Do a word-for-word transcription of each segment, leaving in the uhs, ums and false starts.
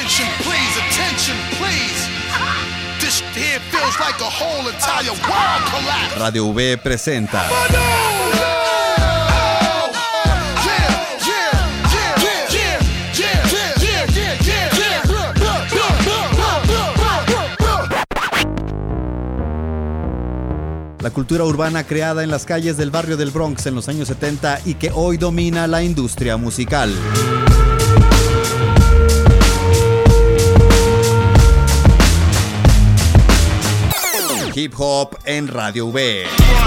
attention please, attention please. This here feels like a whole entire world collapse. Radio V presenta la cultura urbana creada en las calles del barrio del Bronx en los años setenta y que hoy domina la industria musical. Hip Hop en Radio V.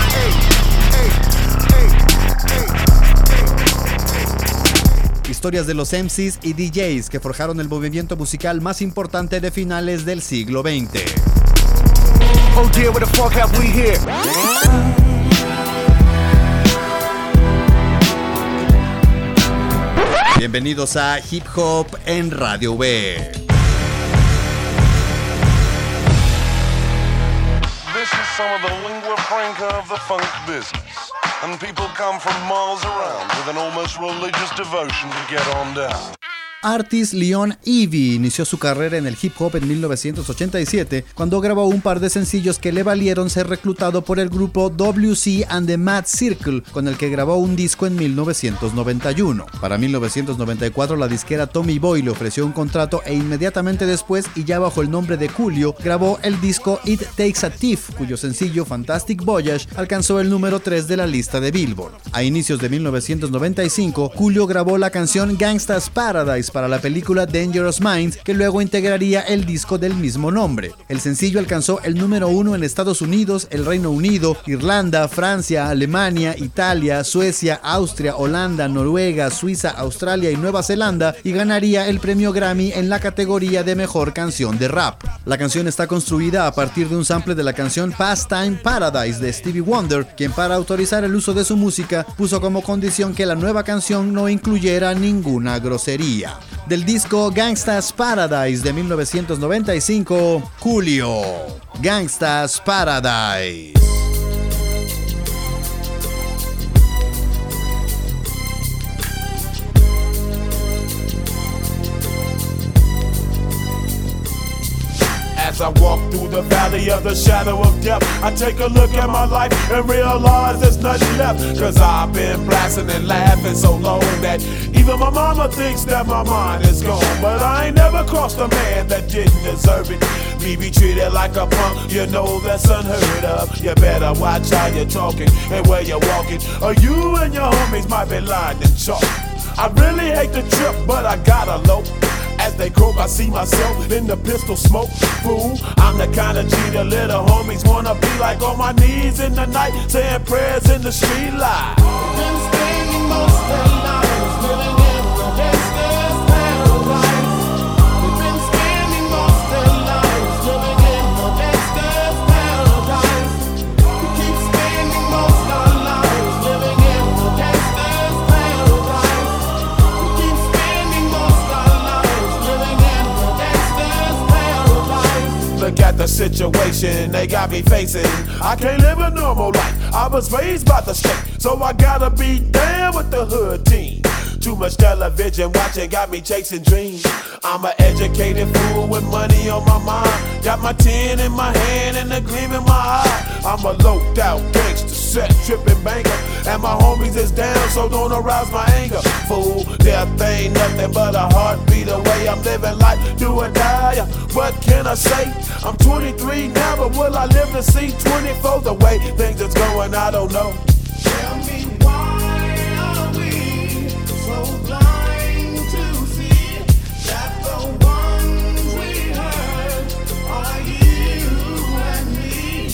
Historias de los M Cs y D Js que forjaron el movimiento musical más importante de finales del siglo veinte. Oh dear, what the fuck have we here? Bienvenidos a Hip Hop en Radio V. This is some of the lingua franca of the funk business, and people come from miles around with an almost religious devotion to get on down. Artis Leon Ivy inició su carrera en el hip hop en mil novecientos ochenta y siete cuando grabó un par de sencillos que le valieron ser reclutado por el grupo W C and the Mad Circle, con el que grabó un disco en mil novecientos noventa y uno. Para mil novecientos noventa y cuatro la disquera Tommy Boy le ofreció un contrato e inmediatamente después, y ya bajo el nombre de Coolio, grabó el disco It Takes a Thief, cuyo sencillo Fantastic Voyage alcanzó el número tres de la lista de Billboard. A inicios de mil novecientos noventa y cinco, Coolio grabó la canción Gangsta's Paradise para la película Dangerous Minds, que luego integraría el disco del mismo nombre. El sencillo alcanzó el número uno en Estados Unidos, el Reino Unido, Irlanda, Francia, Alemania, Italia, Suecia, Austria, Holanda, Noruega, Suiza, Australia y Nueva Zelanda, y ganaría el premio Grammy en la categoría de mejor canción de rap. La canción está construida a partir de un sample de la canción Pastime Paradise de Stevie Wonder, quien para autorizar el uso de su música puso como condición que la nueva canción no incluyera ninguna grosería. Del disco Gangsta's Paradise de mil novecientos noventa y cinco, Coolio, Gangsta's Paradise. As I walk through the valley of the shadow of death, I take a look at my life and realize there's nothing left. Cause I've been blasting and laughing so long that even my mama thinks that my mind is gone. But I ain't never crossed a man that didn't deserve it. Me be treated like a punk, you know that's unheard of. You better watch how you're talking and where you're walking, or you and your homies might be lying in chalk. I really hate the trip, but I gotta low. As they croak, I see myself in the pistol smoke. Fool, I'm the kind of G the little homies wanna be like, on my knees in the night, saying prayers in the street light. Been spending most of their lives living in the gangster's paradise. They've been spending most of their lives living in the gangster's paradise. We keep spending most of our lives living in the gangster's paradise. We keep spending most of our lives living in the gangster's paradise. Look at the situation they got me facing. I can't live a normal life. I was raised by the state, so I gotta be down with the hood team. Too much television watching got me chasing dreams. I'm an educated fool with money on my mind. Got my tin in my hand and a gleam in my eye. I'm a loped out gangster, set tripping banker, and my homies is down, so don't arouse my anger. Fool, death ain't nothing but a heartbeat away. I'm living life, do or die. What can I say? I'm twenty-three now, but will I live to see twenty-four? The way things is going, I don't know. Tell me why are we so blind to see that the ones we hurt are you and me?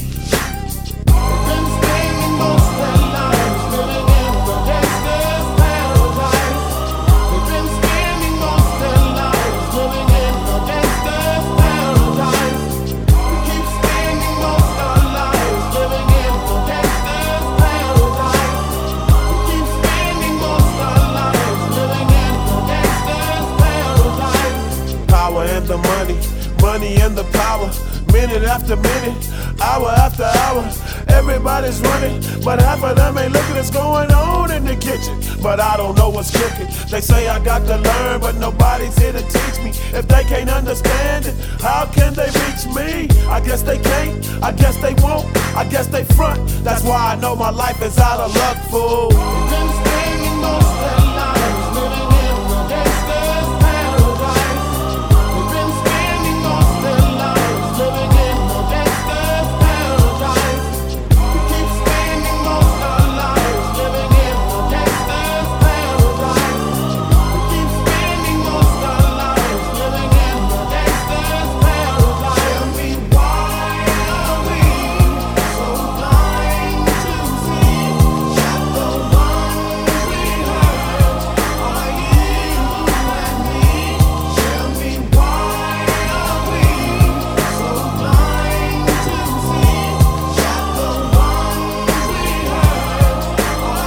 We've been spending most of our lives living in the gangster's paradise. We've been spending most of our lives living in the gangster's paradise. We keep spending most of our lives living in the gangster's paradise. We keep spending most of our lives living in the gangster's paradise. Power and the money, money and the power. minute after minute, hour after hour. Everybody's running, but half of them ain't looking what's going on in the kitchen. But I don't know what's cooking. They say I got to learn, but nobody's here to teach me. If they can't understand it, how can they reach me? I guess they can't, I guess they won't, I guess they front. That's why I know my life is out of luck, fool. We've been spending most of their lives living in the gangster's paradise. We've been spending most of their lives living in the gangster's paradise. We keep spending most of our lives living in the gangster's paradise. We keep spending most of our lives living in the gangster's paradise. Tell me why are we so blind to see that the ones we hurt are you and me? Tell me why are we so blind to see that the ones we hurt are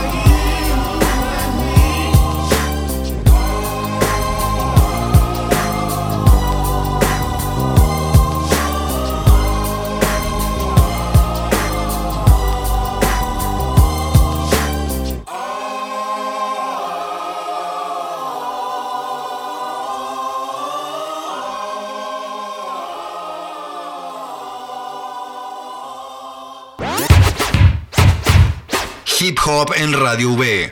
Hip Hop en Radio V.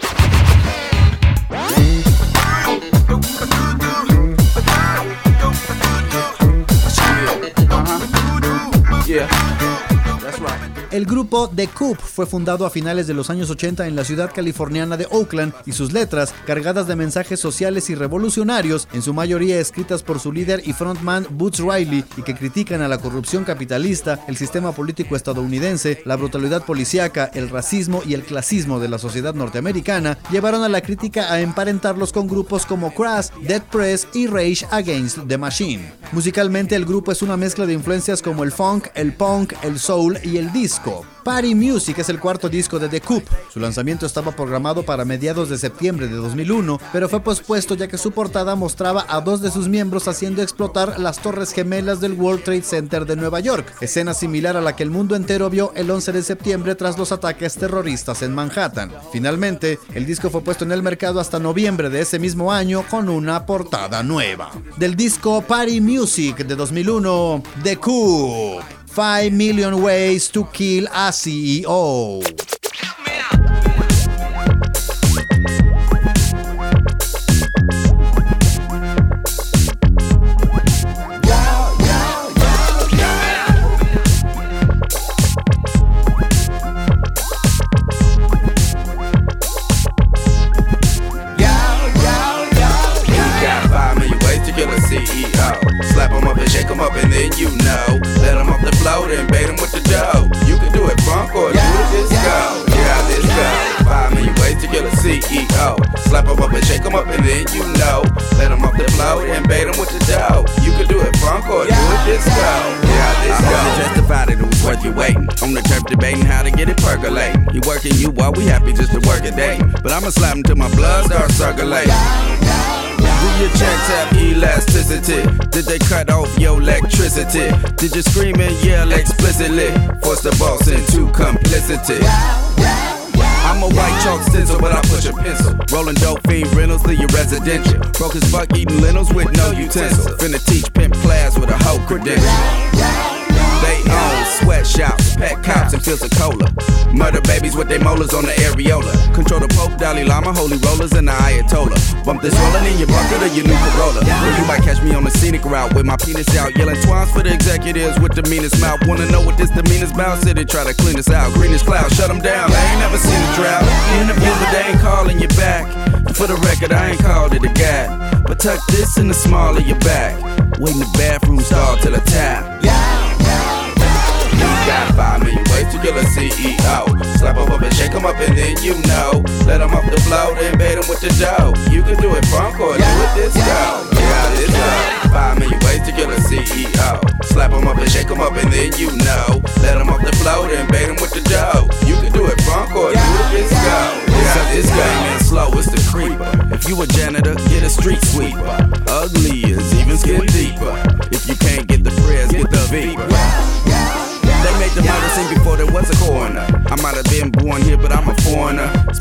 Yeah, that's right. El grupo The Coup fue fundado a finales de los años ochenta en la ciudad californiana de Oakland y sus letras, cargadas de mensajes sociales y revolucionarios, en su mayoría escritas por su líder y frontman Boots Riley, y que critican a la corrupción capitalista, el sistema político estadounidense, la brutalidad policíaca, el racismo y el clasismo de la sociedad norteamericana, llevaron a la crítica a emparentarlos con grupos como Crass, Dead Press y Rage Against the Machine. Musicalmente, el grupo es una mezcla de influencias como el funk, el punk, el soul y el disco. Party Music es el cuarto disco de The Coup. Su lanzamiento estaba programado para mediados de septiembre de dos mil uno, pero fue pospuesto ya que su portada mostraba a dos de sus miembros haciendo explotar las torres gemelas del World Trade Center de Nueva York, escena similar a la que el mundo entero vio el once de septiembre tras los ataques terroristas en Manhattan. Finalmente, el disco fue puesto en el mercado hasta noviembre de ese mismo año con una portada nueva. Del disco Party Music de dos mil uno, The Coup, five million Ways to Kill a C E O. Slap them up and shake them up and then you know. Let them off the float and bait them with the dough. You can do it funk or do it disco. Yeah, this go. Five million ways to kill a C E O. Slap them up and shake them up and then you know. Let them off the float and bait them with the dough. You can do it funk or do it disco. Yeah, this go. I hope you justified it, it was worth you waiting. On the turf debating how to get it percolating. You working you while we happy just to work a day. But I'ma slap them till my blood starts circulating. Do your checks have elasticity? Did they cut off your electricity? Did you scream and yell explicitly? Force the boss into complicity. I'm a white chalk stencil, but I push a pencil. Rolling dope fiend rentals, leave your residential. Broke as fuck eating lentils with no utensil. Finna teach pimp class with a whole credential. They own sweatshops, pet cops, and fields of cola. Murder babies with their molars on the areola. Control the Pope, Dalai Lama, holy rollers, and the Ayatollah. Bump this rolling in your bucket or your new Corolla. Or you might catch me on the scenic route with my penis out, yelling twines for the executives with the meanest mouth. Wanna know what this demeanor's about? City try to clean us out. Greenest cloud, shut them down. I ain't never seen a drought. Interviews, but they ain't calling you back. For the record, I ain't called it a gap. But tuck this in the small of your back. Wait in the bathroom stall till I tap. You got five million ways to kill a C E O. Slap them up and shake them up and then you know. Let them off the float and bait them with the dough. You can do it funk or do it disco. Yeah, this go. Five million ways to kill a C E O. Slap them up and shake them up and then you know. Let them off the float and bait them with the dough. You can do it funk or do it disco. Yeah, this game ain't slow, it's the creeper. If you a janitor, get a street sweeper. Ugly is even skin deeper. If you can't get the prayers, get the Viper.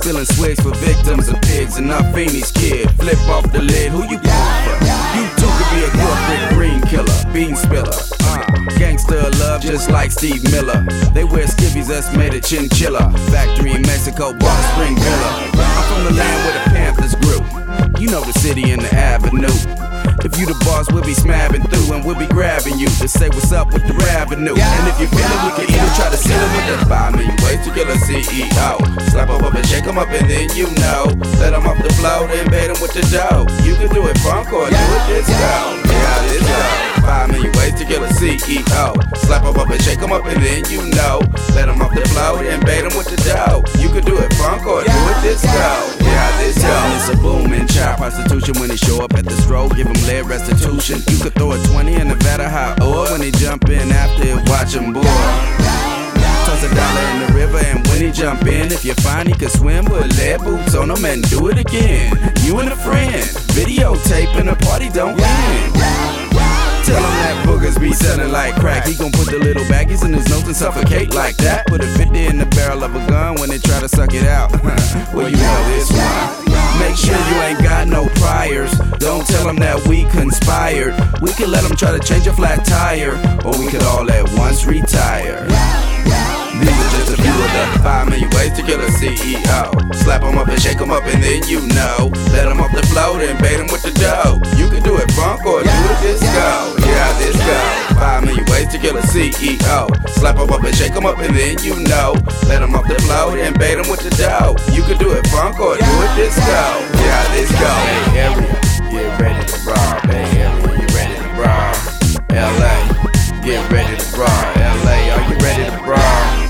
spilling swigs for victims of pigs and not fiendish kid. Flip off the lid, who you pulling for? You too could be a corporate green killer, bean spiller. Uh, gangster of love just like Steve Miller. They wear skivvies that's made of chinchilla. Factory in Mexico, Bar Spring Villa. I'm from the land where the Panthers grew. You know the city and the avenue. If you the boss, we'll be smabbing through and we'll be grabbing you to say what's up with the revenue. And if you feel it, we can either try to seal it with the five million ways to kill a C E O. Slap them up and shake them up and then you know. Let them off the floor, then bait them with the dough. You can do it funk or do it disco. Yeah, this go. Five million ways to kill a C E O. Slap them up and shake them up and then you know. Let them off the floor, then bait them with the dough. You can do it funk or do it disco. Yeah, this go. It's a booming child prostitution when they show up at the stroke. Give them lead restitution. You could throw a twenty in the vat of hot oil when they jump in after it, watch them boil. Toss a dollar in the river and when he jump in, if you find he can swim, put lead boots on him and do it again. You and a friend, videotaping the party don't end. Tell him that boogers be selling like crack. He gon' put the little baggies in his nose and suffocate like that. Put a fifty in the barrel of a gun when they try to suck it out. Well, you know this one. Make sure you ain't got no priors. Don't tell them that we conspired. We could let them try to change a flat tire, or we could all at once retire. These are just a few of the five million ways to kill a C E O. Slap them up and shake them up and then you know. Let them off the floor and bait them with the dough. You can do it funk or do it disco. Yeah, this go. Five million ways to kill a C E O. Slap them up and shake them up and then you know. Let them off the floor and bait them with the dough. You can do it funk or do it disco. Yeah, this go. Bay Area, get ready to brawl. Bay Area, you ready to brawl? L A, get ready to brawl. L A, are you ready to brawl?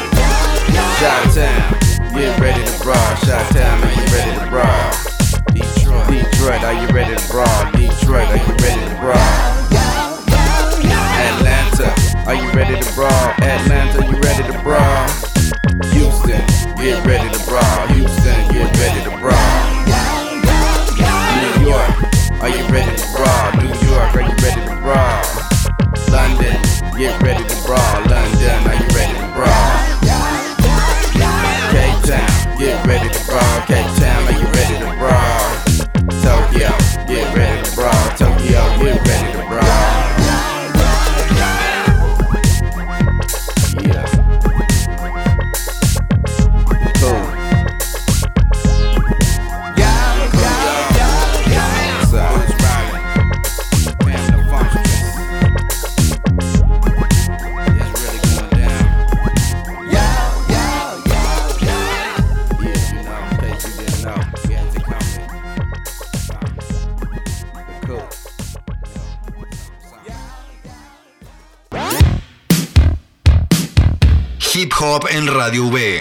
Chi-Town, get ready to brawl. Chi-Town, are you ready to brawl? Detroit, Detroit, are you ready to brawl? Detroit, are you ready to brawl? Atlanta, are you ready to brawl? Atlanta, you ready to brawl? Houston, get ready to brawl. Houston, get ready to brawl. New York, are you ready to brawl? New York, are you ready to brawl? London, get ready to brawl. London, are you ready to brawl? Cape Town, get ready to brawl. Cape Town, are you ready to brawl? Tokyo, get ready to brawl. Tokyo, get ready to brawl. Yeah. Cool. Yeah, cool, yeah, yeah, yeah. So, who's riding? Man, the functions. It's really going down. Yeah, yeah, yeah, yeah. Yeah, you know, in case you didn't know, we had to come in. Cool. Hip Hop en Radio V.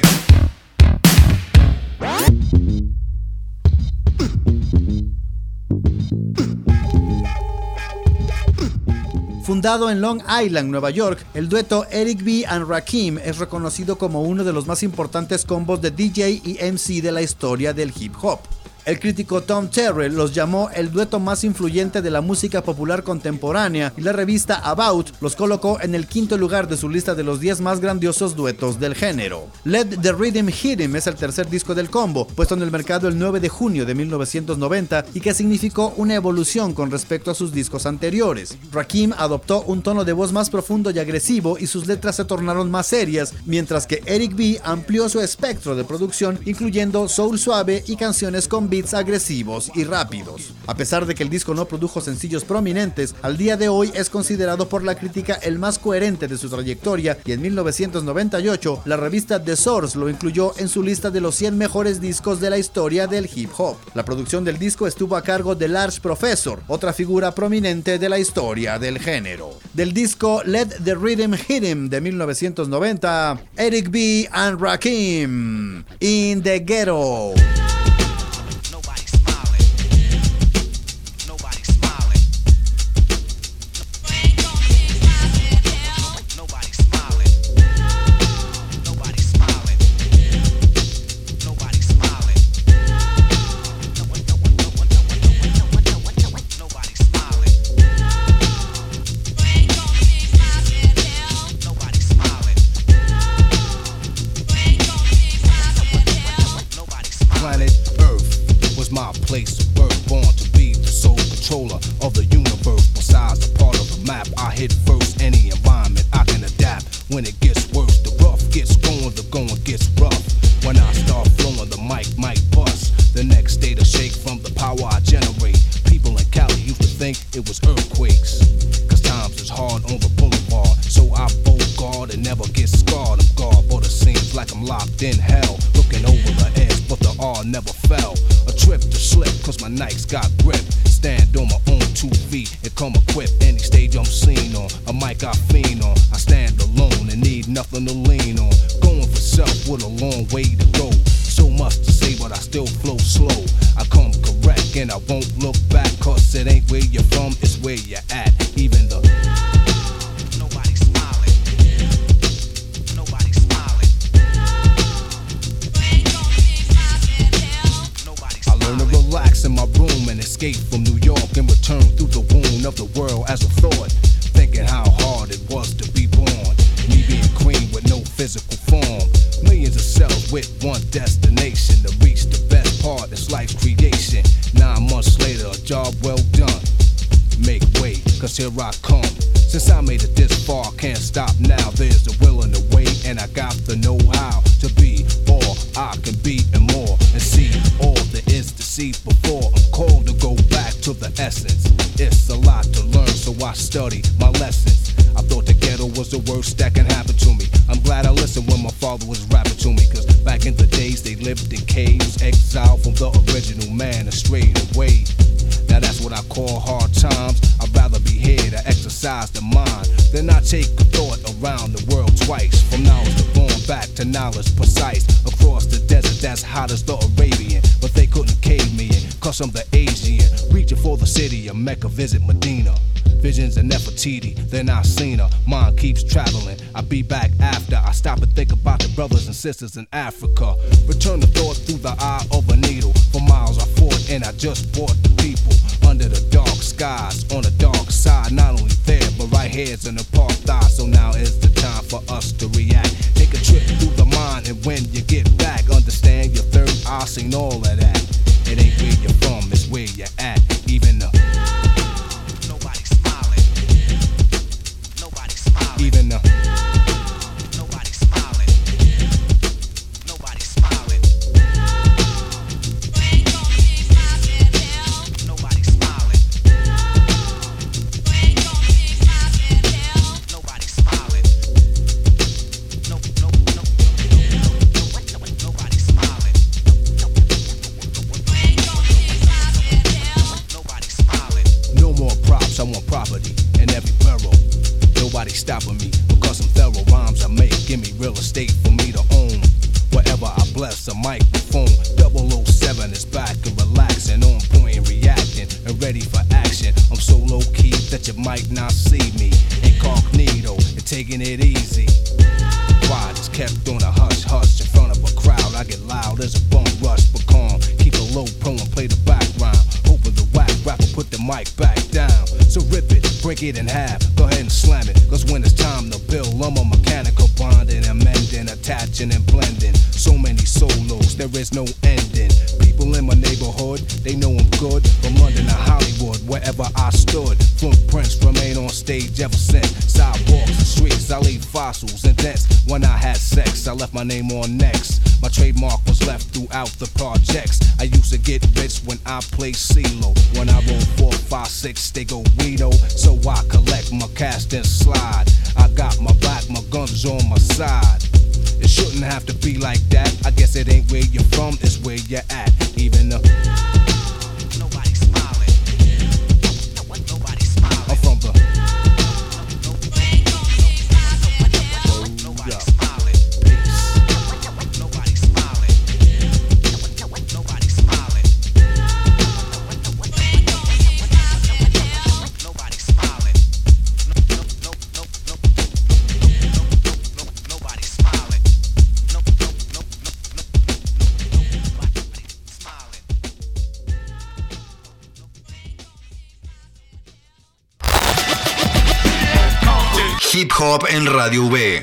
Fundado en Long Island, Nueva York, el dueto Eric B. and Rakim es reconocido como uno de los más importantes combos de D J y M C de la historia del hip hop. El crítico Tom Terrell los llamó el dueto más influyente de la música popular contemporánea y la revista About los colocó en el quinto lugar de su lista de los diez más grandiosos duetos del género. Let the Rhythm Hit Him es el tercer disco del combo, puesto en el mercado el nueve de junio de mil novecientos noventa y que significó una evolución con respecto a sus discos anteriores. Rakim adoptó un tono de voz más profundo y agresivo y sus letras se tornaron más serias, mientras que Eric B. amplió su espectro de producción, incluyendo soul suave y canciones con beats agresivos y rápidos. A pesar de que el disco no produjo sencillos prominentes, al día de hoy es considerado por la crítica el más coherente de su trayectoria y en mil novecientos noventa y ocho la revista The Source lo incluyó en su lista de los cien mejores discos de la historia del hip hop. La producción del disco estuvo a cargo de Large Professor, otra figura prominente de la historia del género. Del disco Let the Rhythm Hit Him de mil novecientos noventa, Eric B. and Rakim, In the Ghetto. Nobody it was earthquakes. Cause times is hard on the boulevard, so I bogart and never get scarred. I'm guard, but it seems like I'm locked in hell, looking over the edge, but the R never fell. A trip to slip, cause my Nikes got grip. Stand on my own two feet and come equipped. Any stage I'm seen on, a mic I fiend on. I stand alone and need nothing to lean on. Going for self with a long way to go. So much to say, but I still flow slow. I come correct and I won't look back, cause it ain't where you're from, it's where you're at. Even the nobody's smiling. Nobody's smiling. I learn to relax in my room and escape from New York and return through the wound of the world as a thought. Thinking how hard it was to be born. Me being queen with no physical form. Millions of cells with one destination, to reach the best part, it's life's creation. Nine months later, a job well done. Make way, cause here I come. Since I made it this far, can't stop now. There's the will and the way, and I got the know-how to be all I can be and more, and see all there is to see before I'm called to go back to the essence. It's a lot to learn, so I study my lessons. I thought the ghetto was the worst that can happen to me. I'm glad I listened when my father was rapping to me, cause back in the days they lived in caves, exiled from the original man and strayed away. Now that's what I call hard times. I'd rather be here to exercise the mind than I take a thought around the world twice. From knowledge to born back to knowledge precise. Across the desert that's hot as the Arabian, but they couldn't cave me in, cause I'm the Asian. Reaching for the city of Mecca, visit Medina. Visions of Nefertiti, then I seen her. Mind keeps traveling. I be back after I stop and think about the brothers and sisters in Africa. Return the thought through the eye of a needle. For miles I fought and I just brought the people under the dark skies on the dark side. Not only there, but right here's an apartheid. So now is the time for us to react. Take a trip through the mind, and when you get back, understand your third eye seen all of that. It ain't where you're from, it's where you're at. Even the Even the nobody's smiling. Nobody's smiling. Ain't gonna be my bad hell. Nobody's smiling. Ain't gonna be my bad hell. Nobody's smiling. No, no, no, no, no, no, no, nobody's smiling. Ain't gonna be my bad hell. Nobody's smiling. No more props, I want property in every borough. Nobody stopping me because some thorough rhymes I make give me real estate for me to own. Wherever I bless a microphone, double oh seven is back and relaxing, on point and reacting and ready for action. I'm so low key that you might not see me incognito and taking it easy. Quiet is kept on a hush hush in front of a crowd. I get loud as a bum rush, but calm. Keep it low pro and play the background. Hoping the whack rapper put the mic back down. So rip it, break it in half, go ahead and slam it. Cause when it's time to build, I'm a mechanical bonding, amending, attaching and blending. So many solos, there is no ending. People in my neighborhood, they know I'm good. From London to Hollywood, wherever I stood. Footprints remain on stage ever since. Sidewalks and streets, I leave fossils and dents. When I had sex, I left my name on next. My trademark was left throughout the projects. I used to get rich when I played CeeLo. When I roll four, five, six, they go Reno. So I collect my cast and slide. I got my back, my guns on my side. It shouldn't have to be like that. I guess it ain't where you're from, it's where you're at. Even though nobody's smiling. Nobody's smiling. I'm from the nobody's smiling. Peace. Nobody's smiling. Nobody's smiling. Nobody's smiling. No, no, no, no, no, no, no, nobody's smiling. No, no, no, no, no, no, nobody's smiling. Hip Hop en Radio V.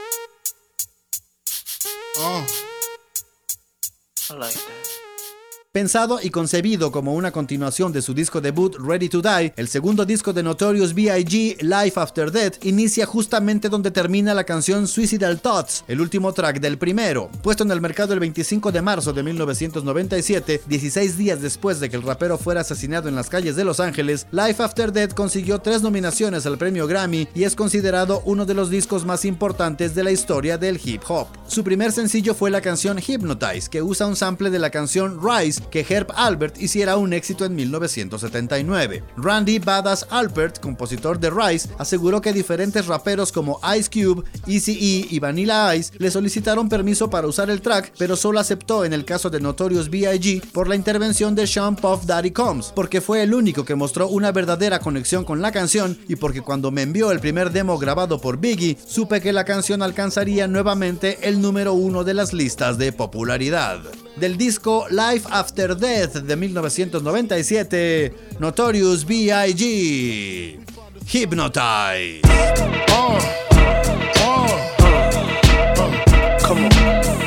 Oh. I like that. Pensado y concebido como una continuación de su disco debut Ready to Die, el segundo disco de Notorious B I G, Life After Death, inicia justamente donde termina la canción Suicidal Thoughts, el último track del primero. Puesto en el mercado el veinticinco de marzo de mil novecientos noventa y siete, dieciséis días después de que el rapero fuera asesinado en las calles de Los Ángeles, Life After Death consiguió tres nominaciones al premio Grammy y es considerado uno de los discos más importantes de la historia del hip hop. Su primer sencillo fue la canción Hypnotize, que usa un sample de la canción Rise que Herb Alpert hiciera un éxito en mil novecientos setenta y nueve. Randy Badass Alpert, compositor de Rise, aseguró que diferentes raperos como Ice Cube, Eazy-E y Vanilla Ice le solicitaron permiso para usar el track, pero solo aceptó en el caso de Notorious B I G por la intervención de Sean Puff Daddy Combs, porque fue el único que mostró una verdadera conexión con la canción y porque cuando me envió el primer demo grabado por Biggie, supe que la canción alcanzaría nuevamente el número uno de las listas de popularidad. Del disco Life After Death de mil novecientos noventa y siete, Notorious B I G, Hypnotize. Uh, uh, uh, come on.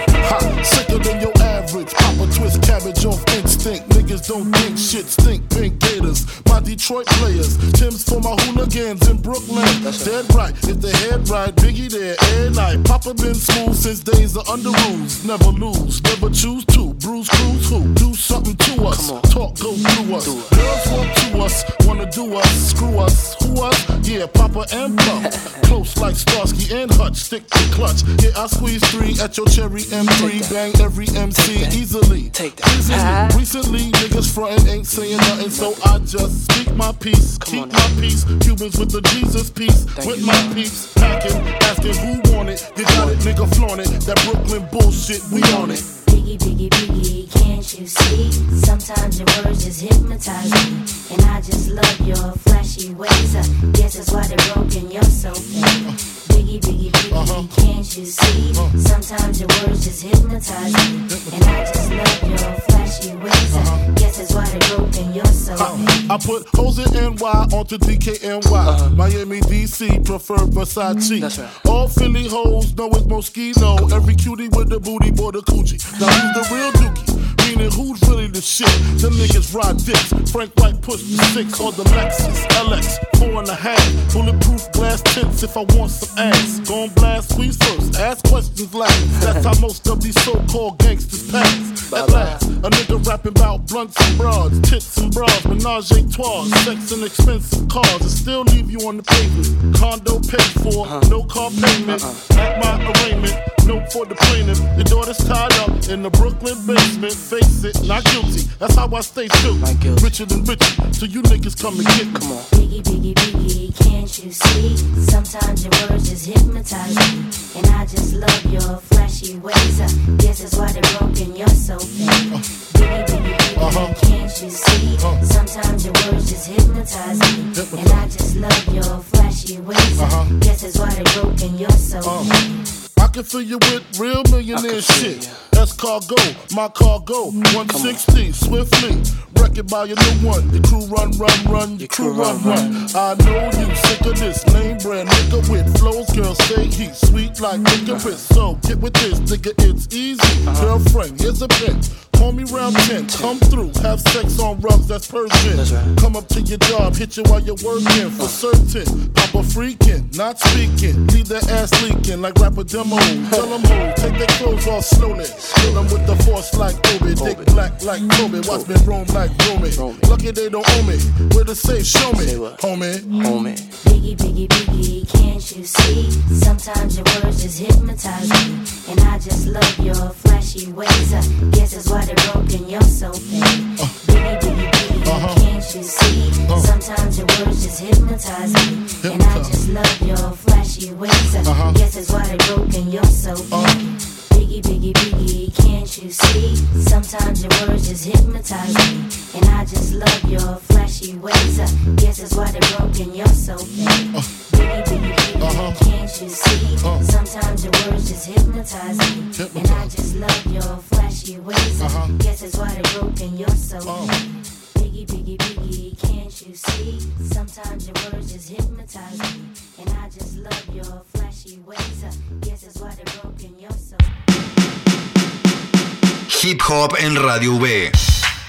Ha, sicker than your average. Papa twist cabbage off instinct. Niggas don't think shit stink. Pink Gators, my Detroit players. Tim's for my hooligans in Brooklyn. That's dead right. If the head right, Biggie there every night. Papa been smooth since days of under rules. Never lose, never choose to. Bruise, cruise, who? Do something to us. Talk, go through us. Girls want to us, wanna do us. Screw us, who us? Yeah, Papa and Puff. Close like Starsky and Hutch. Stick to clutch. Yeah, I squeeze three at your cherry M three. Bang every M C easily. Take that. Easily. Uh-huh. Recently, niggas frontin' ain't saying nothing, so I just speak my peace. Come Keep on my peace. Cubans with the Jesus peace. Thank with you, my man. peeps. Packing, asking who want it. You got it, nigga, flaunt it. That Brooklyn bullshit, we on it. Biggie, biggie, biggie, can't you see? Sometimes your words just hypnotize me. And I just love your flashy ways. I guess that's why they're broken, you're so fake. Biggie, biggie, biggie, Uh-huh. can't you see? Sometimes your words just hypnotize me. And I just love your flashy ways. I guess that's why they're broken, you're so fake. I put hoes in N Y onto D K N Y. Uh-huh. Miami, D C, prefer Versace. That's right. All Philly hoes know it's Moschino. Every cutie with the booty, boy, the coochie. Now who's the real dookie? Meaning who's really the shit? Them niggas ride dicks. Frank White push the six or the Lexus L X four and a half. Bulletproof glass tints if I want some ass. Gon' blast, squeeze first, ask questions last. That's how most of these so-called gangsters pass. At last, a nigga rapping about blunts and broads, tits and bras, menage a trois, sex and expensive cars, and still leave you on the pavement. Condo paid for, no car payment. At my arraignment, note for the plaintiff. Your daughter's tied up in the Brooklyn basement. Face it, not guilty. That's how I stay still. Richer than richer, so you niggas come and get me. Come on. Biggie, biggie, biggie, can't you see? Sometimes your words just hypnotize me. And I just love your flashy ways. I guess that's why they're broken, you're so fake. Biggie, biggie, biggie, Uh-huh. can't you see? Sometimes your words just hypnotize me. And I just love your flashy ways. I guess that's why they're broken, you're so fake. I can fill you with real millionaire shit. That's cargo, my cargo. one sixty, swiftly. Wreck it by your new one. Your crew run, run, run. Your crew run, run. I know you sick of this lame brand nigga with flows. Girl, say he's sweet like licorice. So get with this, nigga, it's easy. Girlfriend, here's a pen. Call me round ten, come through, have sex on rugs, that's Persian. That's right. Come up to your job, hit you while you're working, for certain. Papa freaking, not speaking, leave that ass leaking like rapper demo. Tell them who, take their clothes off slowly. Kill them with the force like Obi, dick black like Kobe. Watch me roam like Romy. Lucky they don't owe me, where to say show me, homie. Homie. Biggie, biggie, biggie, can't you see? Sometimes your words just hypnotize me. And I just love your flashy ways. I guess that's why they're broken, you're so fake. Biggie, biggie, biggie, Uh-huh. can't you see? Sometimes your words just hypnotize me. And I just love your flashy ways. I Uh-huh. guess that's why they're broken, you're so fake. Biggie, biggie, biggie, can't you see? Sometimes your words just hypnotize me. And I just love your flashy ways. I guess that's why they're broken, you're so fake. Biggie, biggie, biggie, Uh-huh. can't you see? Sometimes your words just hypnotize me. And I just love your flashy ways. I Uh-huh. guess that's why they're broken, you're so fake. Biggie, biggie, biggie, can't you see? Sometimes your words just hypnotize me. And I just love your flashy ways. I guess that's why they're broken, you're so Hip Hop en Radio V.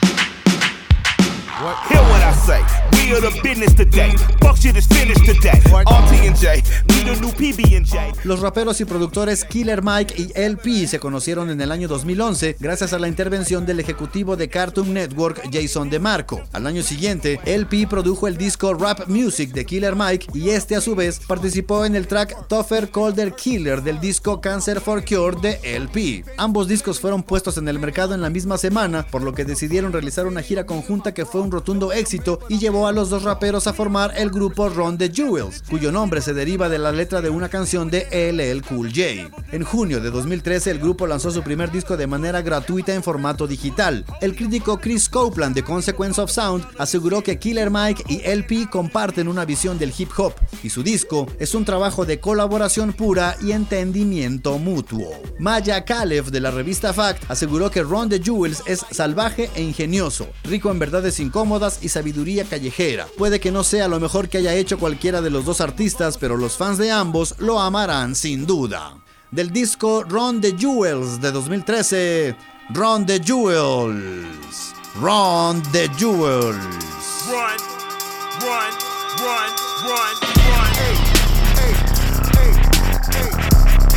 Hear what I say. We are the business today. Fuck shit is finished today. R T and J, we the new P B and J. Los raperos y productores Killer Mike y L P se conocieron en el año dos mil once gracias a la intervención del ejecutivo de Cartoon Network Jason DeMarco. Al año siguiente, L P produjo el disco Rap Music de Killer Mike y este a su vez participó en el track Tougher Colder Killer del disco Cancer for Cure de L P. Ambos discos fueron puestos en el mercado en la misma semana, por lo que decidieron realizar una gira conjunta que fue un rotundo éxito y llevó a los dos raperos a formar el grupo Run the Jewels, cuyo nombre se deriva de la letra de una canción de L L Cool J. En junio de dos mil trece, el grupo lanzó su primer disco de manera gratuita en formato digital. El crítico Chris Copeland de Consequence of Sound aseguró que Killer Mike y L P comparten una visión del hip hop y su disco es un trabajo de colaboración pura y entendimiento mutuo. Maya Kalev de la revista Fact aseguró que Run the Jewels es salvaje e ingenioso, rico en verdades incómodas y sabiduría callejera. Puede que no sea lo mejor que haya hecho cualquiera de los dos artistas, pero los fans de ambos lo amarán sin duda. Del disco Run the Jewels de dos mil trece, Run the Jewels, Run the Jewels. Run, run, run, run, run. Hey, hey, hey, hey, hey.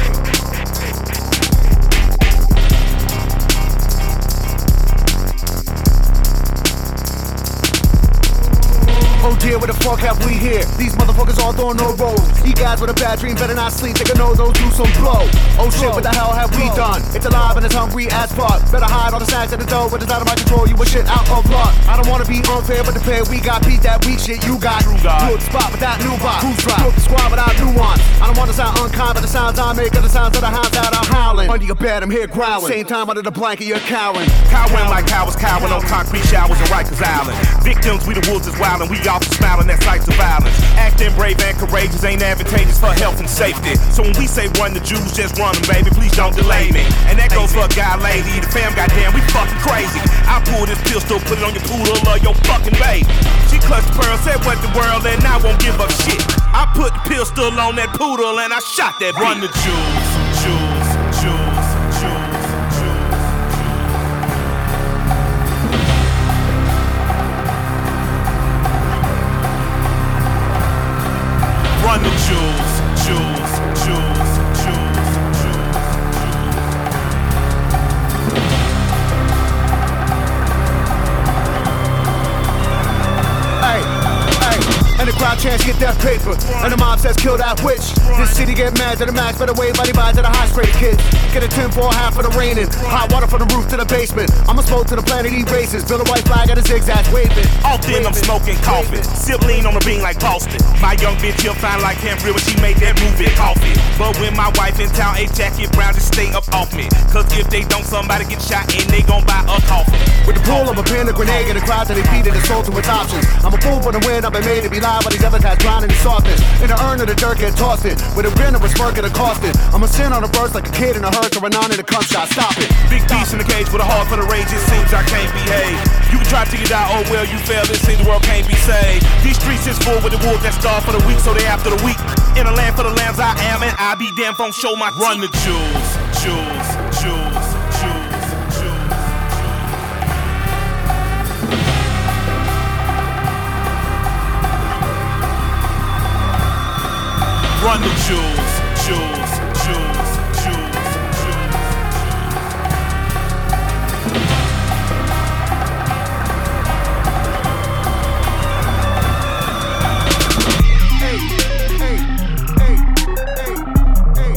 Oh dear, where the fuck have we here? These motherfuckers all throwing no rolls. You guys with a bad dream better not sleep. They can know those do some blow. Oh shit, what the hell have we done? It's alive and it's hungry as fuck. Better hide all the snacks at the door, but it's out of my control. You a shit out of luck. I don't wanna be unfair, but the pair we got beat that weak shit you got. You up the spot without new box. You up the squad without nuance. I don't wanna sound unkind, but the sounds I make are the sounds of the hounds that I'm howling. Under your bed, I'm here growling. Same time under the blanket, you're cowering. Cowering like cowards, cowering on concrete showers in Rikers Island. Victims, we the wolves is wildin'. We all smiling at sights of violence. Acting brave and courageous ain't advantageous for health and safety. So when we say run the Jews, just run them, baby. Please don't delay me. And that goes for a guy, lady. The fam, goddamn, we fucking crazy. I pull this pistol, put it on your poodle or your fucking baby. She clutched the pearl, said what the world, and I won't give up shit. I put the pistol on that poodle and I shot that bitch. Run the Jews, Jews, Jews, Jews, Jews. Run the Jews, Jews, Jews, Jews, Jews. Hey, hey, and the crowd chants get that paper, and the mob says kill that witch. This city get mad to the max, better wave body by to the high straight kids. Get a tin for half of the raining, hot water from the roof to the basement. I'ma smoke to the planet, eat races, build a white flag at a zigzag, waving. Often I'm smoking coffee, sip lean on the bean like Boston. My young bitch here fine like Cambria when she made that movie coffee. But when my wife in town, a jacket brown, just stay up off me. Cause if they don't, somebody get shot and they gon' buy a coffin. With the pull of a pin, a grenade, and a crowd to defeat it, assaulted with options. I'm a fool for the win, I've been made to be live, but these other guys drowning in softness. In the urn of the dirt, get tossed in. With a grin of a smirk and a cost it. I'm a sin on a burst like a kid in a hearse or a non in a cum shot. Stop it. Big beast in the cage with a heart for the rage. It seems I can't behave. You can try to get out, oh well, you failed. It seems the world can't be saved. These streets is full with the wolves that starve for the weak, so they after the weak. In a land for the lambs I am, and I be damn phone show my teeth. Run the Jews, Jews, Jews, Jews, Jews. Run the Jews, Jews, Jews, Jews, Jews. Hey, hey, hey, hey, hey,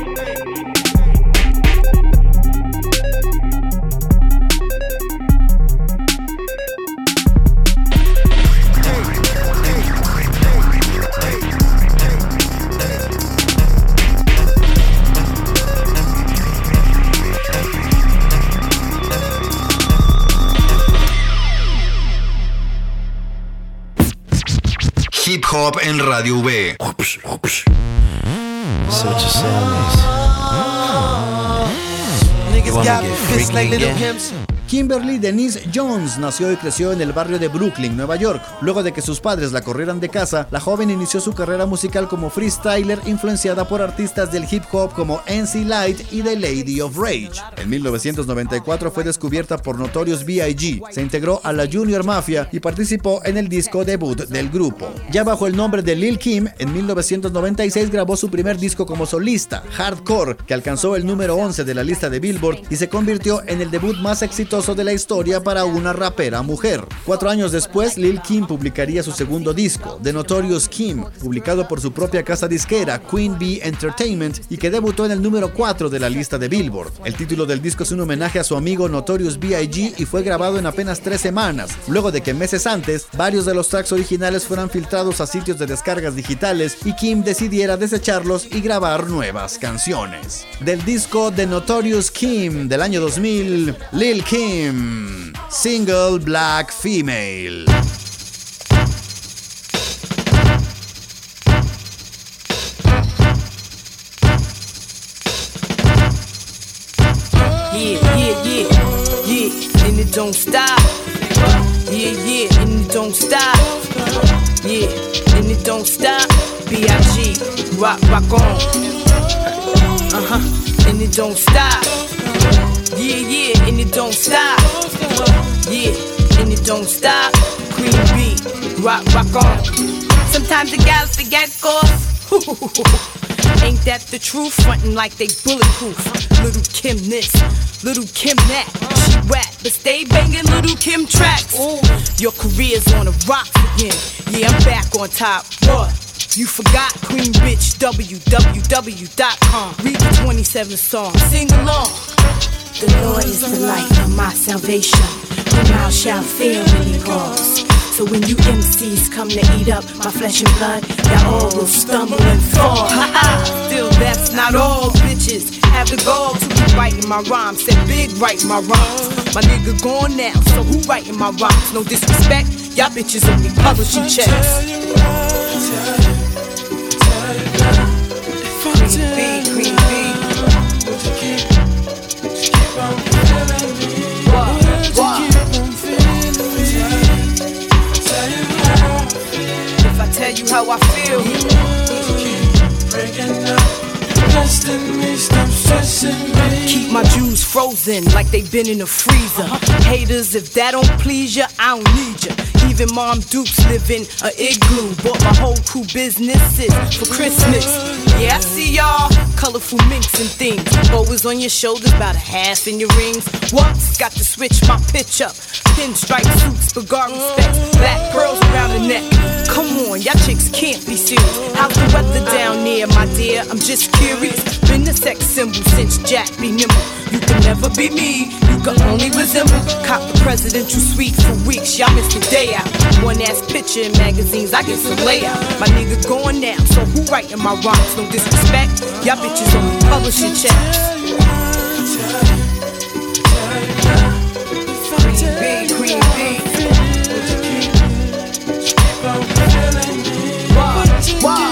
Hip Hop en Radio V. So what you're saying is, niggas got get fists like freaky little again? pimps. Kimberly Denise Jones nació y creció en el barrio de Brooklyn, Nueva York. Luego de que sus padres la corrieran de casa, la joven inició su carrera musical como freestyler, influenciada por artistas del hip hop como N C Light y The Lady of Rage. En mil novecientos noventa y cuatro fue descubierta por Notorious B I G, se integró a la Junior Mafia y participó en el disco debut del grupo. Ya bajo el nombre de Lil Kim, en mil novecientos noventa y seis grabó su primer disco como solista, Hardcore, que alcanzó el número once de la lista de Billboard y se convirtió en el debut más exitoso de la historia para una rapera mujer. Cuatro años después, Lil Kim publicaría su segundo disco, The Notorious Kim, publicado por su propia casa disquera, Queen Bee Entertainment, y que debutó en el número cuatro de la lista de Billboard. El título del disco es un homenaje a su amigo Notorious B I G y fue grabado en apenas tres semanas, luego de que meses antes, varios de los tracks originales fueran filtrados a sitios de descargas digitales y Kim decidiera desecharlos y grabar nuevas canciones. Del disco The Notorious Kim del año dos mil, Lil Kim, single Black Female. Yeah, yeah, yeah, yeah, and it don't stop. Yeah, yeah, and it don't stop. Yeah, and it don't stop. B I G, rock, rock on. Uh-huh, and it don't stop. Yeah, yeah, and it don't stop. Yeah, and it don't stop. Queen B, rock, rock on. Sometimes the gals forget course. Ain't that the truth? Frontin' like they bulletproof. Little Kim this, Little Kim that. She whack, but stay banging Little Kim tracks. Ooh. Your career's on the rocks again. Yeah, I'm back on top. What? You forgot Queen Bitch, w w w dot com. Read the twenty-seven songs, sing along. The Lord is the light of my salvation. Whom I shall fear when he calls. So when you M Cs come to eat up my flesh and blood, y'all all will stumble and fall. Still, that's not all, bitches. Have the gall to be writing my rhymes. Said big writing my rhymes. My nigga gone now, so who writing my rhymes? No disrespect, y'all bitches only publishing checks. Queen B, Queen B. Would you keep, would you keep on feeling me? What? What? If I tell you how I feel, keep my Jews frozen like they been in a freezer. Haters, if that don't please ya, I don't need ya. Even Mom Dukes live in a igloo. Bought my whole crew businesses for Christmas. Yeah, I see y'all, colorful minks and things. Always on your shoulders, about a half in your rings. What? Got to switch my pitch up. Pinstripe suits, Bulgari specs, black pearls around the neck. Come on, y'all chicks can't be serious. How's the weather down there, my dear? I'm just curious. Been a sex symbol since Jack be nimble. You can never be me, you can only resemble. Cop the presidential suite for weeks, y'all miss the day out. One ass picture in magazines, I get some layout. My nigga going now, so who writing my rhymes? No disrespect, y'all bitches only publishing checks. Queen B, Queen B. Why?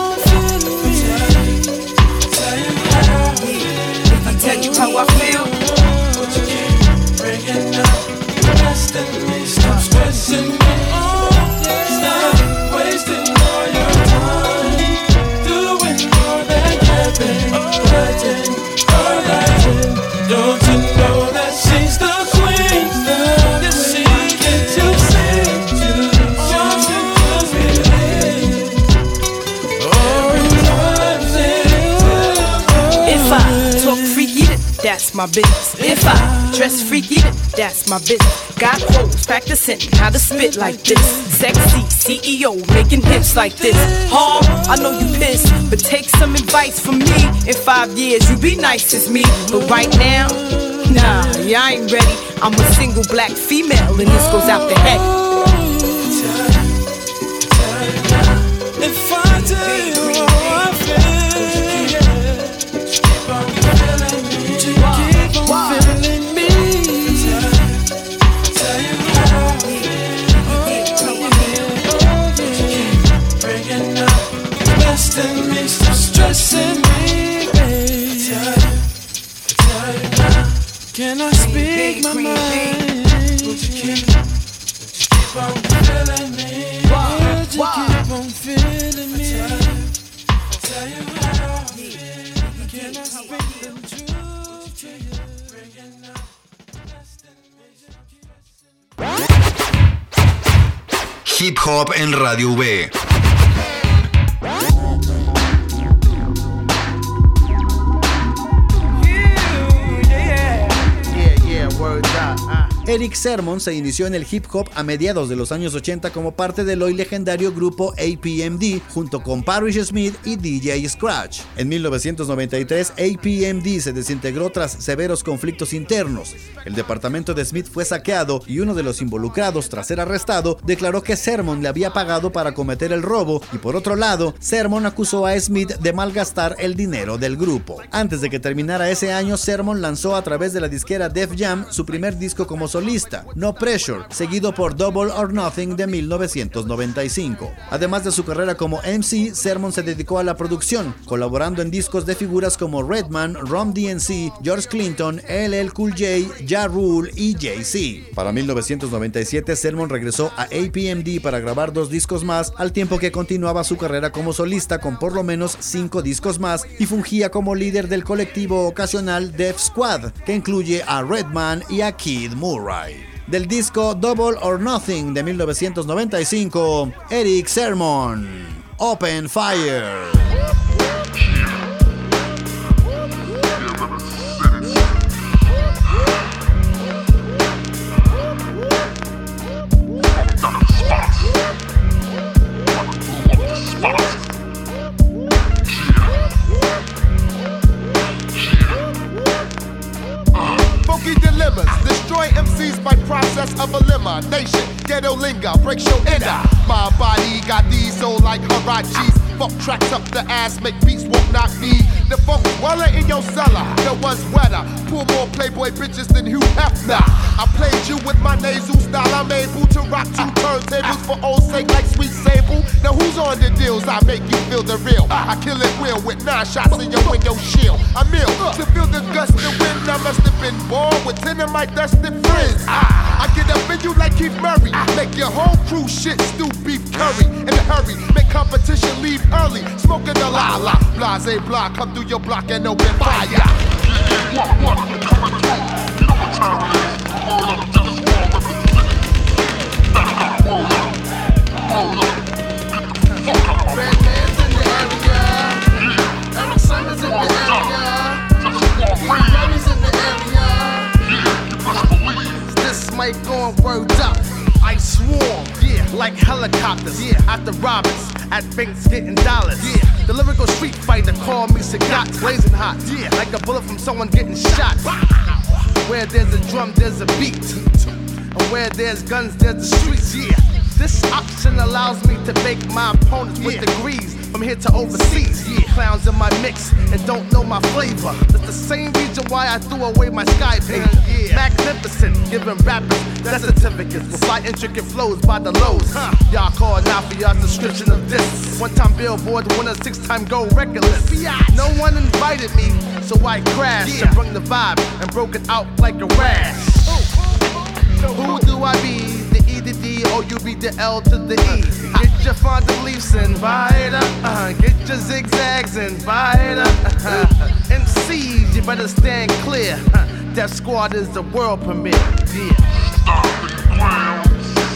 If I tell you how I feel, would you keep bringing up, resting me, stop stressing me. Stop wasting all your time, doing all that happen, writing, all writing. Don't you know that she's the queen? That she gets to sing to, want to believe. Every time they if I talk freaky, that's my business. If I dress freaky, that's my business. Got hoes practicing how to spit like this. Sexy C E O making hits like this. Huh? I know you pissed, but take some advice from me. In five years, you be nice as me. But right now, nah, yeah, I ain't ready. I'm a single black female, and this goes out the head. If I tell you how I feel, keep on feeling me, keep on feeling me. Tell you how I feel, breaking up, resting me, stop stressing me, baby. Can I speak my mind? Hip Hop en Radio V. Erick Sermon se inició en el hip hop a mediados de los años ochenta como parte del hoy legendario grupo A P M D junto con Parrish Smith y D J Scratch. En mil novecientos noventa y tres A P M D se desintegró tras severos conflictos internos. El departamento de Smith fue saqueado y uno de los involucrados, tras ser arrestado, declaró que Sermon le había pagado para cometer el robo y por otro lado, Sermon acusó a Smith de malgastar el dinero del grupo. Antes de que terminara ese año, Sermon lanzó a través de la disquera Def Jam su primer disco como solista, No Pressure, seguido por Double or Nothing de mil novecientos noventa y cinco. Además de su carrera como M C, Sermon se dedicó a la producción, colaborando en discos de figuras como Redman, Rum D M C, George Clinton, L L Cool J, Ja Rule y Jay-Z. Para mil novecientos noventa y siete, Sermon regresó a A P M D para grabar dos discos más, al tiempo que continuaba su carrera como solista con por lo menos cinco discos más y fungía como líder del colectivo ocasional Def Squad, que incluye a Redman y a Kid Murray. Del disco Double or Nothing de mil novecientos noventa y cinco, Erick Sermon, Open Fire. Destroy M Cs by process of elimination. Ghetto lingo breaks your inner. My body got these so like Harachis. Fuck tracks up the ass, make beats won't knock me. The funk weller in your cellar, the one's wetter. Pull more Playboy bitches than Hugh Hefner. I played you with my nasal style. I'm able to rock two turntables for old sake like Sweet Sable. Now who's on the deals? I make you feel the real. I kill it real with nine shots in your window shield. I'm ill to feel the gust of wind. I must have been born with ten of my dusty friends. I, I get up in you like Keith Murray. Make your whole crew shit stew beef curry. In a hurry, make competition leave early. Smoking the la la. Blase block, come through your block and open fire. What, what, coming through? You know what time it is. Hold up, just hold up. Hold up, hold up. Get the fuck up. Redman's in the area. Yeah. Erick Sermon's in the area. Redman's in the area. Yeah, you best believe. This mic on word up. I swarm, yeah, like helicopters, yeah, after robbers, at banks getting dollars, yeah. The lyrical street fighter call me Sagat, blazing hot, yeah, like a bullet from someone getting shot. Where there's a drum, there's a beat, and where there's guns, there's the streets, yeah. This option allows me to make my opponents with degrees from here to overseas. Yeah. Clowns in my mix and don't know my flavor. That's the same reason why I threw away my sky pager. Yeah. Magnificent, giving rappers death certificates with fly intricate flows by the lows. Huh. Y'all call now for y'all's description of this. One time Billboard winner, six time gold record list. No one invited me, so I crashed yeah. and brought the vibe and broke it out like a rash. So who do I be? The E to D, or you be the L to the E? Get your fond beliefs invited, uh, get your zigzags invited. Uh, M Cs, you better stand clear. Uh, Def Squad is the world premiere. Yeah. Stomping ground,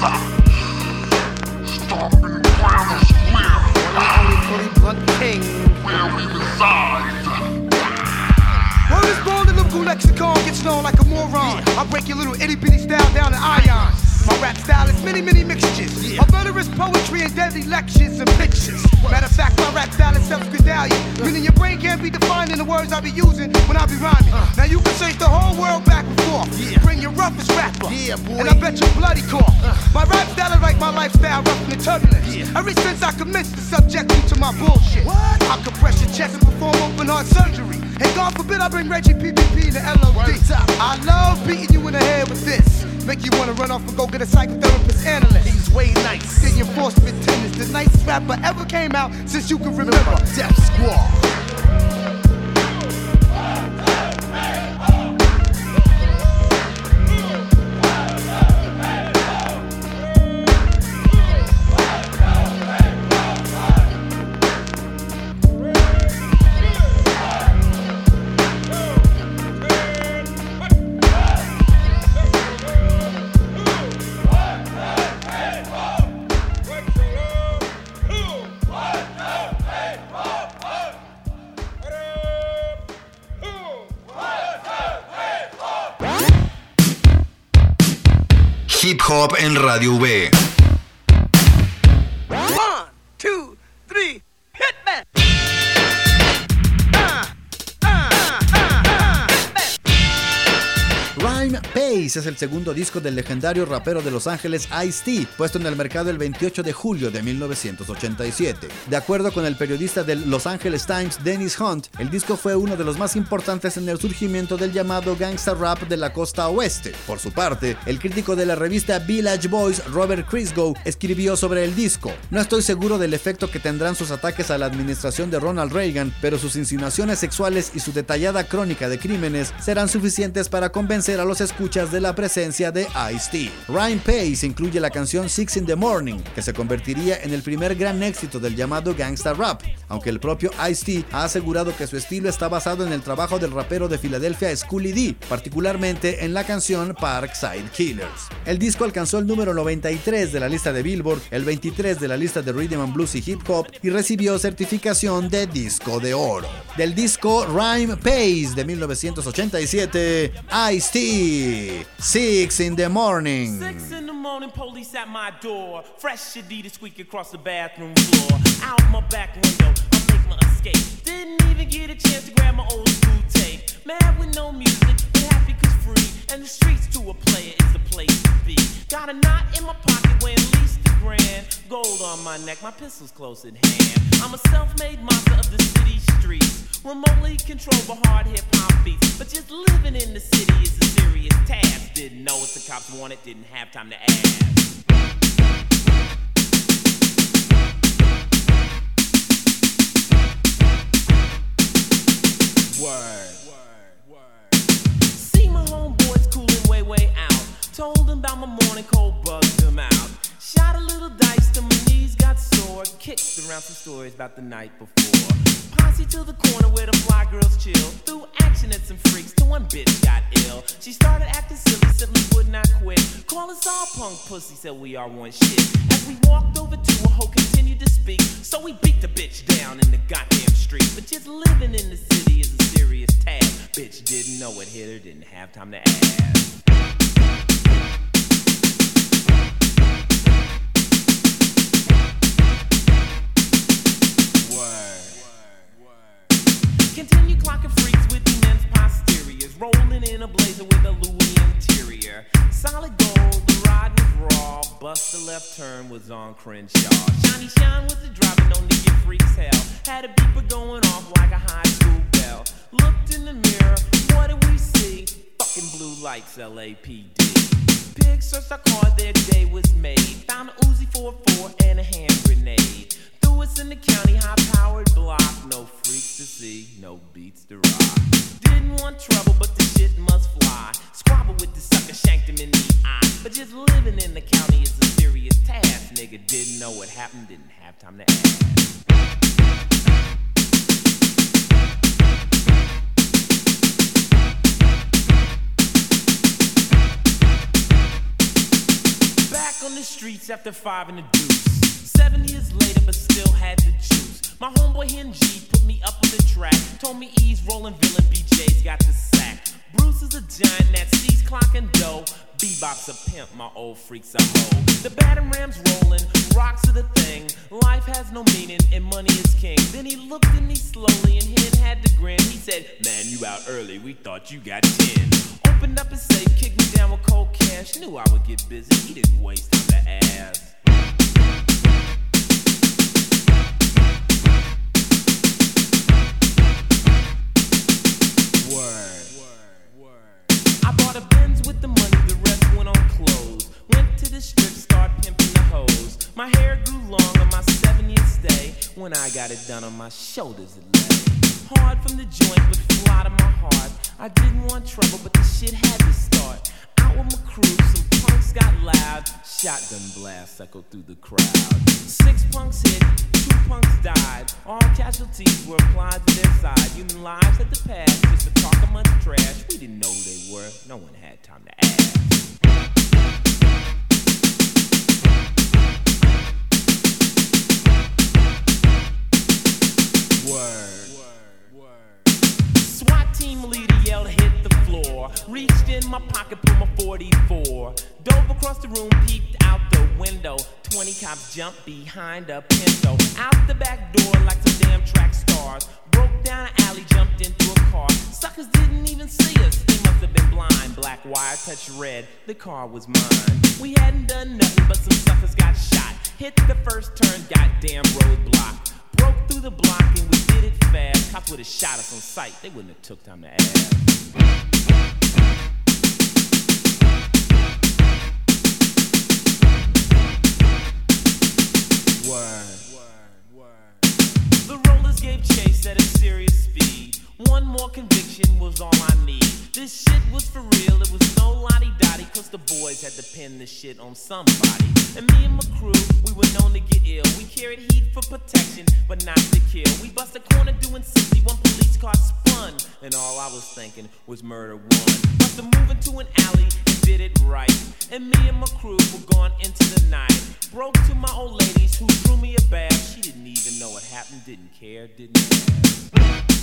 stomping ground is where only fully blunt king where we reside. Word is born, the lyrical lexicon gets known like a moron. I break your little itty bitty style down to ions. My rap style is many, many mixtures yeah. of murderous poetry and deadly lectures and pictures. Matter of fact, my rap style is self-pedalian, meaning your brain can't be defined in the words I be using when I be rhyming. Uh. Now you can search the whole world back and forth. Yeah. Bring your roughest rapper, yeah, boy. And I bet you bloody cough. Uh. My rap style is like my lifestyle, rough and turbulent. Yeah. Ever since I commenced to subject you to my bullshit. What? I compress your chest and perform open heart surgery. And God forbid I bring Reggie P P P to L O D. I love beating you in the head with this. Make you wanna run off and go get a psychotherapist analyst. He's way nice. Then your force fit tennis. The nicest rapper ever came out since you can remember. Def Squad. Hip Hop en Radio V. One, two, three, hit me. Rhyme Pace es el segundo disco del legendario rapero de Los Ángeles Ice-T, puesto en el mercado el veintiocho de julio de mil novecientos ochenta y siete. De acuerdo con el periodista del Los Angeles Times, Dennis Hunt, el disco fue uno de los más importantes en el surgimiento del llamado gangsta rap de la costa oeste. Por su parte, el crítico de la revista Village Voice, Robert Christgau, escribió sobre el disco: "No estoy seguro del efecto que tendrán sus ataques a la administración de Ronald Reagan, pero sus insinuaciones sexuales y su detallada crónica de crímenes serán suficientes para convencer a los escuchas de la presencia de Ice-T". Rhyme Pace incluye la canción Six in the Morning, que se convertiría en el primer gran éxito del llamado gangsta rap, aunque el propio Ice-T ha asegurado que su estilo está basado en el trabajo del rapero de Filadelfia Schoolie D, particularmente en la canción Parkside Killers. El disco alcanzó el número noventa y tres de la lista de Billboard, el veintitrés de la lista de Rhythm and Blues y Hip Hop, y recibió certificación de disco de oro. Del disco Rhyme Pace de mil novecientos ochenta y siete, Ice-T, Six in the Morning. Six in the morning, police at my door. Fresh Adidas squeak across the bathroom floor. Out my back window, I make my escape. Didn't even get a chance to grab my old school tape. Mad with no music, but happy cause free. And the streets to a player is the place to be. Got a knot in my pocket weighing at least a grand. Gold on my neck, my pistol's close at hand. I'm a self-made monster of the city streets. Remotely controlled by hard hip-hop beats. But just living in the city is a serious task. Didn't know what the cops wanted, didn't have time to ask. Word. See my homeboys cooling way, way out. Told them about my morning cold, bugged them out. Shot a little dice till my knees got sore. Kicked around some stories about the night before. Posse to the corner where the fly girls chill. Threw action at some freaks till one bitch got ill. She started acting silly, simply would not quit. Call us all punk pussy, said we are one shit. As we walked over to her, hoe continued to speak. So we beat the bitch down in the goddamn street. But just living in the city is a serious task. Bitch didn't know it hit her, didn't have time to ask. Continue clocking freaks with immense posteriors. Rolling in a blazer with a Louis interior. Solid gold, the ride was raw. Bust the left turn was on Crenshaw. Shiny shine was the driver, known to give freaks hell. Had a beeper going off like a high school bell. Looked in the mirror, what did we see? Fucking blue lights, L A P D. Pigs searched our car, their day was made. Found a Uzi four four and a hand grenade. Threw us in the county, high-powered block. No freaks to see, no beats to rock. Didn't want trouble, but the shit must fly. Squabble with the sucker, shanked him in the eye. But just living in the county is a serious task. Nigga didn't know what happened, didn't have time to ask. Back on the streets after five in the deuce. Seven years later, but still had the juice. My homeboy Hen G put me up on the track. Told me ease, rolling villain, B J's got the sack. Bruce is a giant that sees clock and dough. Bebop's a pimp, my old freak's a hoe. The batter ram's rolling, rocks are the thing. Life has no meaning and money is king. Then he looked at me slowly and Hen had to grin. He said, man, you out early, we thought you got ten. Opened up his safe, kicked me down with cold cash. Knew I would get busy, he didn't waste time to ask. I bought a Benz with the money, the rest went on clothes. Went to the strip, start pimping the hoes. My hair grew long on my seventieth stay. When I got it done on my shoulders it lay. Hard from the joint, but fly to my heart. I didn't want trouble, but the shit had to start. Out with my crew, some punks got loud. Shotgun blast echoed through the crowd. Six punks hit, two punks died. All casualties were applied to their side. Human lives had to pass just to talk a bunch of trash. We didn't know who they were, no one had time to ask. Word. SWAT team leader yelled, hit the floor. Reached in my pocket, pulled my forty-four. Dove across the room, peeped out the window. Twenty cops jumped behind a Pinto. Out the back door like some damn track stars. Broke down an alley, jumped into a car. Suckers didn't even see us, they must have been blind. Black wire touched red, the car was mine. We hadn't done nothing, but some suckers got shot. Hit the first turn, goddamn roadblock. Broke through the block and we did it fast. Cops would have shot us on sight, they wouldn't have took time to ask. Word. The rollers gave chase at a serious speed. One more conviction was all I need. This shit was for real, it was no lottie-dottie, cause the boys had to pin this shit on somebody. And me and my crew, we were known to get ill. We carried heat for protection, but not to kill. We bust a corner doing sixty, one police car spun. And all I was thinking was murder one. Must have moved into an alley and did it right. And me and my crew were gone into the night. Broke to my old ladies who threw me a bath. She didn't even know what happened, didn't care, didn't ask.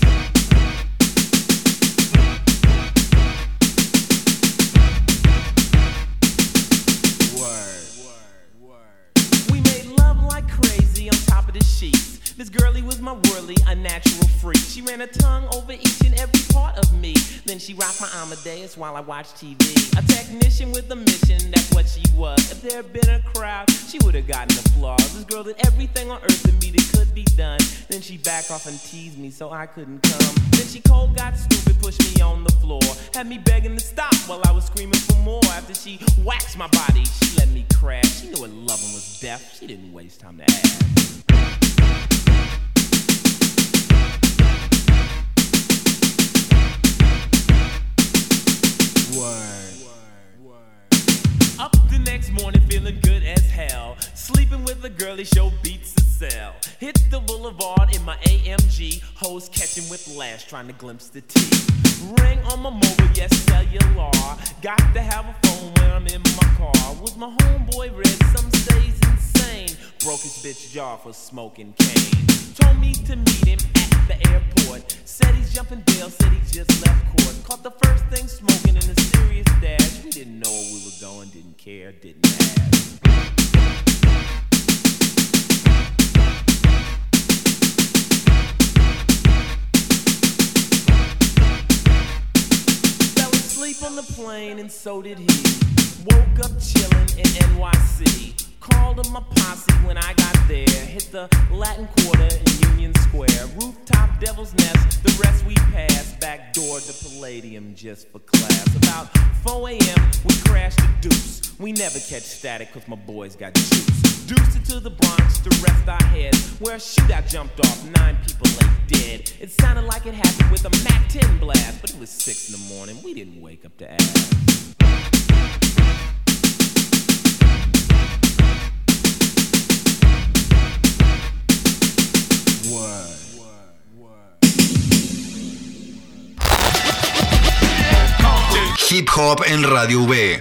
We made love like crazy on top of the sheets. This girlie was my whirly, a natural freak. She ran her tongue over each and every part of me. Then she rocked my Amadeus while I watched T V. A technician with a mission, that's what she was. If there had been a crowd, she would have gotten applause. This girl did everything on earth to me that could be done. Then she backed off and teased me so I couldn't come. Then she cold got stupid, pushed me on the floor. Had me begging to stop while I was screaming for more. After she waxed my body, she let me crash. She knew what loving was death, she didn't waste time to ask. Up the next morning feeling good as hell. Sleeping with a girlie, show beats to sell. Hit the boulevard in my A M G. Hoes catching whiplash, trying to glimpse the T. Ring on my mobile, yes, cellular. Got to have a phone when I'm in my car. Was my homeboy red, some say he's insane. Broke his bitch jaw for smoking cane. Told me to meet him at the airport. Said he's jumping bail, said he just left court. Caught the first thing smoking in a serious dash. We didn't know where we were going, didn't care, didn't ask. Fell asleep on the plane and so did he. Woke up chillin' in N Y C. Called him my posse when I got there. Hit the Latin Quarter in Union Square. Rooftop Devil's Nest, the rest we passed. Back door to Palladium just for class. About four a.m. we crashed the Deuce. We never catch static cause my boys got juice. Deuced it to the Bronx to rest our heads. Where a shootout jumped off, nine people lay dead. It sounded like it happened with a Mac ten blast. But it was six in the morning, we didn't wake up to ask. Hip Hop en Radio V.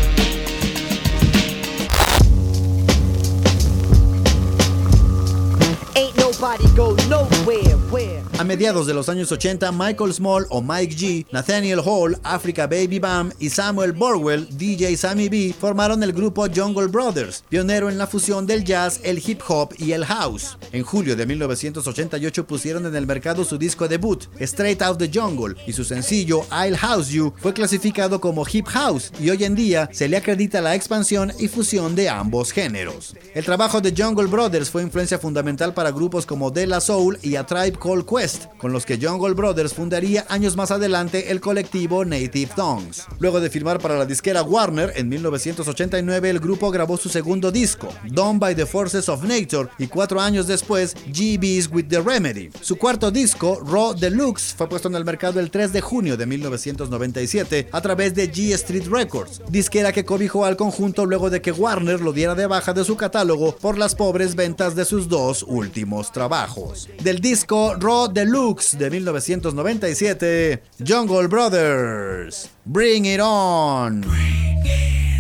A mediados de los años ochenta, Michael Small o Mike G, Nathaniel Hall, Africa Baby Bam y Samuel Burwell, D J Sammy B, formaron el grupo Jungle Brothers, pionero en la fusión del jazz, el hip hop y el house. En julio de mil novecientos ochenta y ocho pusieron en el mercado su disco debut, Straight Out the Jungle, y su sencillo I'll House You fue clasificado como hip house y hoy en día se le acredita la expansión y fusión de ambos géneros. El trabajo de Jungle Brothers fue influencia fundamental para grupos como De La Soul y A Tribe Called Quest, con los que Jungle Brothers fundaría años más adelante el colectivo Native Tongues. Luego de firmar para la disquera Warner, en mil novecientos ochenta y nueve el grupo grabó su segundo disco, Done by the Forces of Nature, y cuatro años después, G B's with the Remedy. Su cuarto disco, Raw Deluxe, fue puesto en el mercado el tres de junio de mil novecientos noventa y siete a través de G Street Records, disquera que cobijó al conjunto luego de que Warner lo diera de baja de su catálogo por las pobres ventas de sus dos últimos trabajos. Del disco Raw Deluxe de mil novecientos noventa y siete, Jungle Brothers, Bring It On. Bring it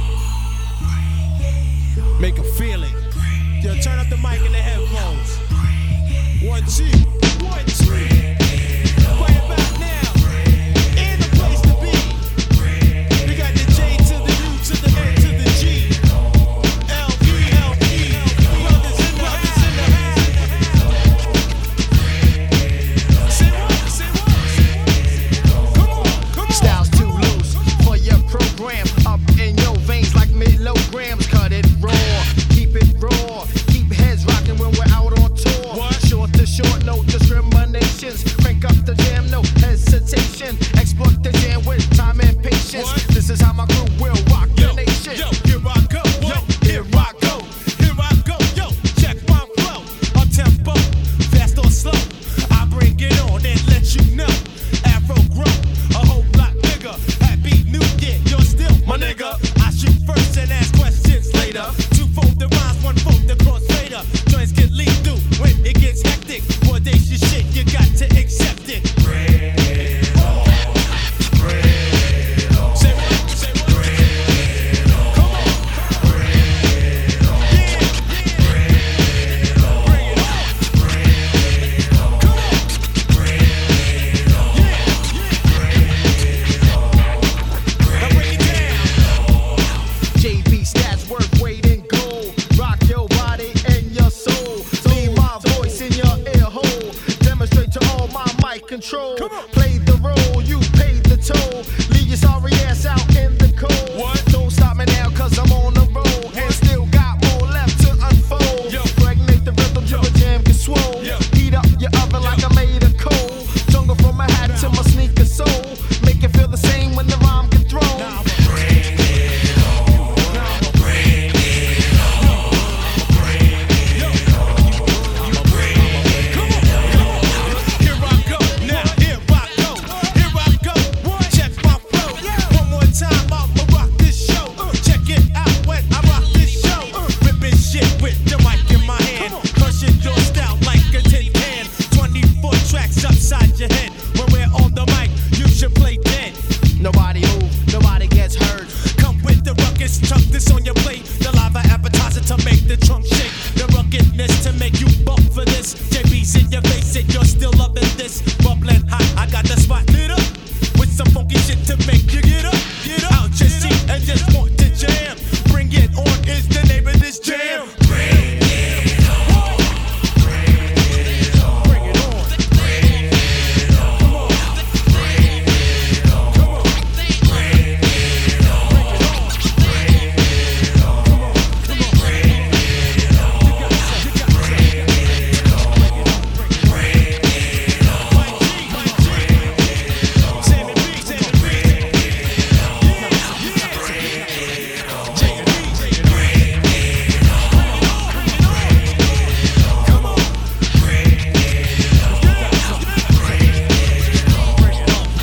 on. Make 'em feel it. Yo, turn up the mic and the headphones. One, two, one, two. Right about now, in the place to be. We got the J to the U to the N to the control. Played the role, you paid the toll. Leave your sorry ass out in the cold. What? Don't stop me now, cause I'm on the roll. And still got more left to unfold. Yo. Pregnate the rhythm till the jam gets swole. Yo. Heat up your oven like I made a cold. Jungle from my hat to my sneaker sole. Make it feel the same when the rhyme get thrown. Now bring it on. Now bring it on. Bring it on. Bring it on. Here I go. Now here I go. Here I go. Check my flow. One more time, I'ma rock this show. Check it out when I rock this show. Ripping shit with the mic in my hand. Crushing your style like a tin can. twenty-four tracks upside your head. When we're on the mic, you should play dead. Nobody move, nobody gets hurt. Come with the ruckus, chuck this on your plate. The lava appetizer to make the trunk shake. The ruggedness to make you bump for this. J B's in your face and you're still loving this. Bubbling hot, I got the spot lit up. With some funky shit to make you get up. Get up, out your seat and just want to jam. Bring it on is the name of this jam. Bring it on. Bring it on. Bring it on. Bring it on. Come on. Bring it on. Come on. Bring it on. Bring it on. Bring it on. Come on. Come on. Bring it on. You got it. You got it. Bring it on. Bring it on. Bring it on. Mike G. Mike G. Sammy B. Sammy B. Yeah. Yeah. Bring it on. J B. J B. Bring it on. Bring it on. Bring it on. Come on. Bring it on. Bring it on. Bring it on.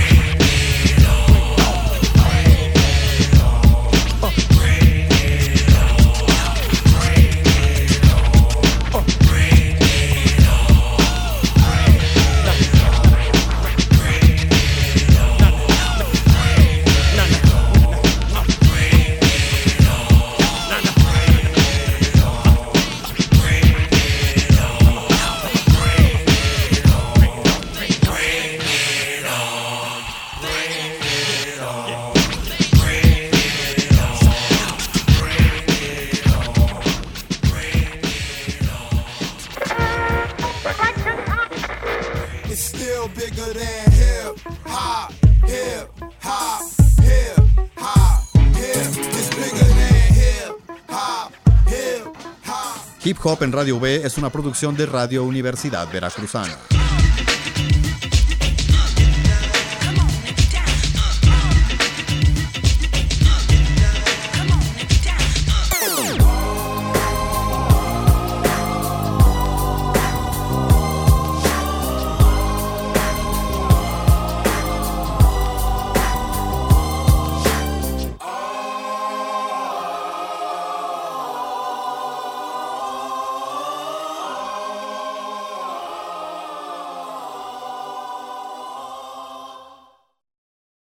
It's still bigger than hip hop, hip hop, hip hop, hip. It's bigger than hip hop, hip hop. Hip Hop en Radio V es una producción de Radio Universidad Veracruzana.